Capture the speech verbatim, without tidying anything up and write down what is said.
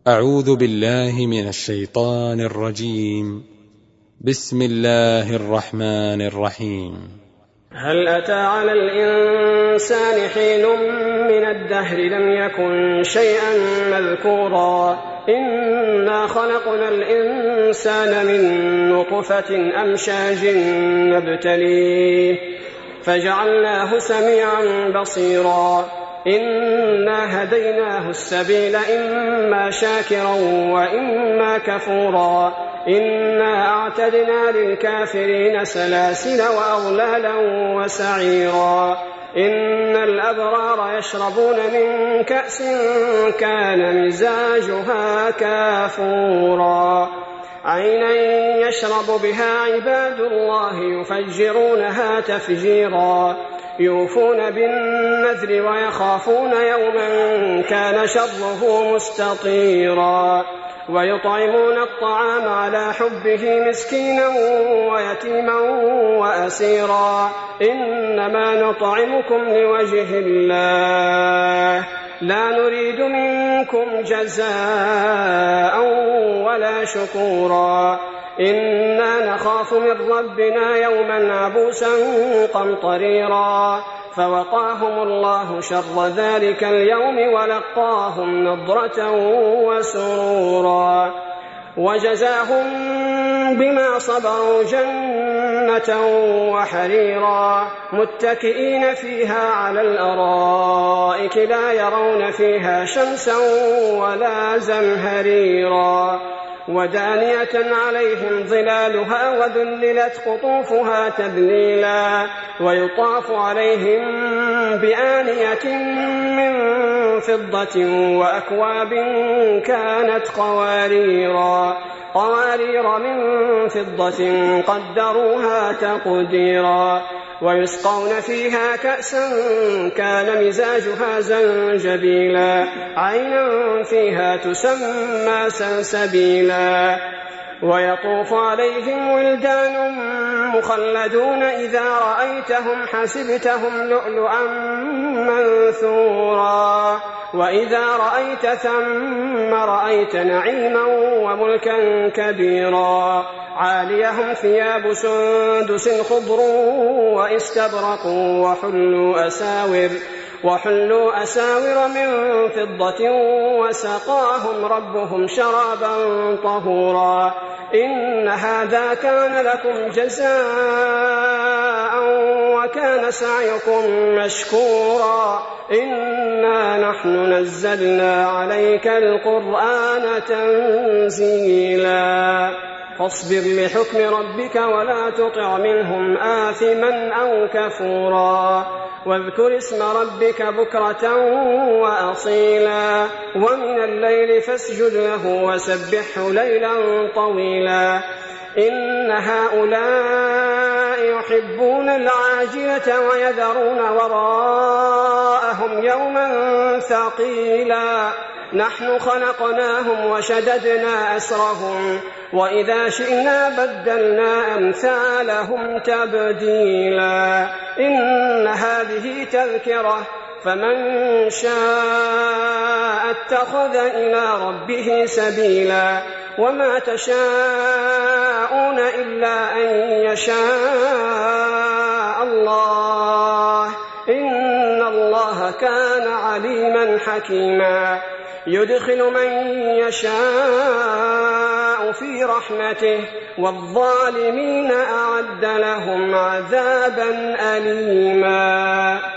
أعوذ بالله من الشيطان الرجيم. بسم الله الرحمن الرحيم. هل أتى على الإنسان حين من الدهر لم يكن شيئا مذكورا إنا خلقنا الإنسان من نطفة أمشاج نبتليه فجعلناه سميعا بصيرا إنا هديناه السبيل إما شاكرا وإما كفورا إنا أعتدنا للكافرين سلاسل وأغلالا وسعيرا إن الأبرار يشربون من كأس كان مزاجها كافورا عينا يشرب بها عباد الله يفجرونها تفجيرا يوفون بالنذر ويخافون يوما كان شره مستطيرا ويطعمون الطعام على حبه مسكينا ويتيما وأسيرا إنما نطعمكم لوجه الله لا نريد منكم جزاء ولا شكورا إنا نخاف من ربنا يوما عبوسا قمطريرا فوقاهم الله شر ذلك اليوم ولقاهم نضرة وسرورا وجزاهم بما صبروا جنة وحريرا متكئين فيها على الأرائك لا يرون فيها شمسا ولا زمهريرا ودانية عليهم ظلالها وذللت قطوفها تذليلا ويطاف عليهم بآنية من فضة وأكواب كانت قواريرا قوارير من فضة قدروها تقديرا ويسقون فيها كأسا كان مزاجها زنجبيلا عينا فيها تسمى سلسبيلا ويطوف عليهم ولدان مخلدون إذا رأيتهم حسبتهم لؤلؤا منثورا وإذا رأيت ثم رأيت نعيما وملكا كبيرا عاليهم ثياب سندس خضر واستبرق وحلوا أساور وحلوا أساور من فضة وسقاهم ربهم شرابا طهورا إن هذا كان لكم جزاء وكان سعيكم مشكورا إنا نحن نزلنا عليك القرآن تنزيلا فاصبر لحكم ربك ولا تطع منهم آثما أو كفورا واذكر اسم ربك بكرة وأصيلا ومن الليل فاسجد له وسبحه ليلا طويلا إن هؤلاء يحبون العاجلة ويذرون وراءهم يوما ثقيلا نحن خلقناهم وشددنا أسرهم وإذا شئنا بدلنا أمثالهم تبديلا إن هذه تذكرة فمن شاء اتخذ إلى ربه سبيلا وما تشاءون إلا أن يشاء الله إن الله كان عليما حكيما يدخل من يشاء في رحمته والظالمين أعد لهم عذابا أليما.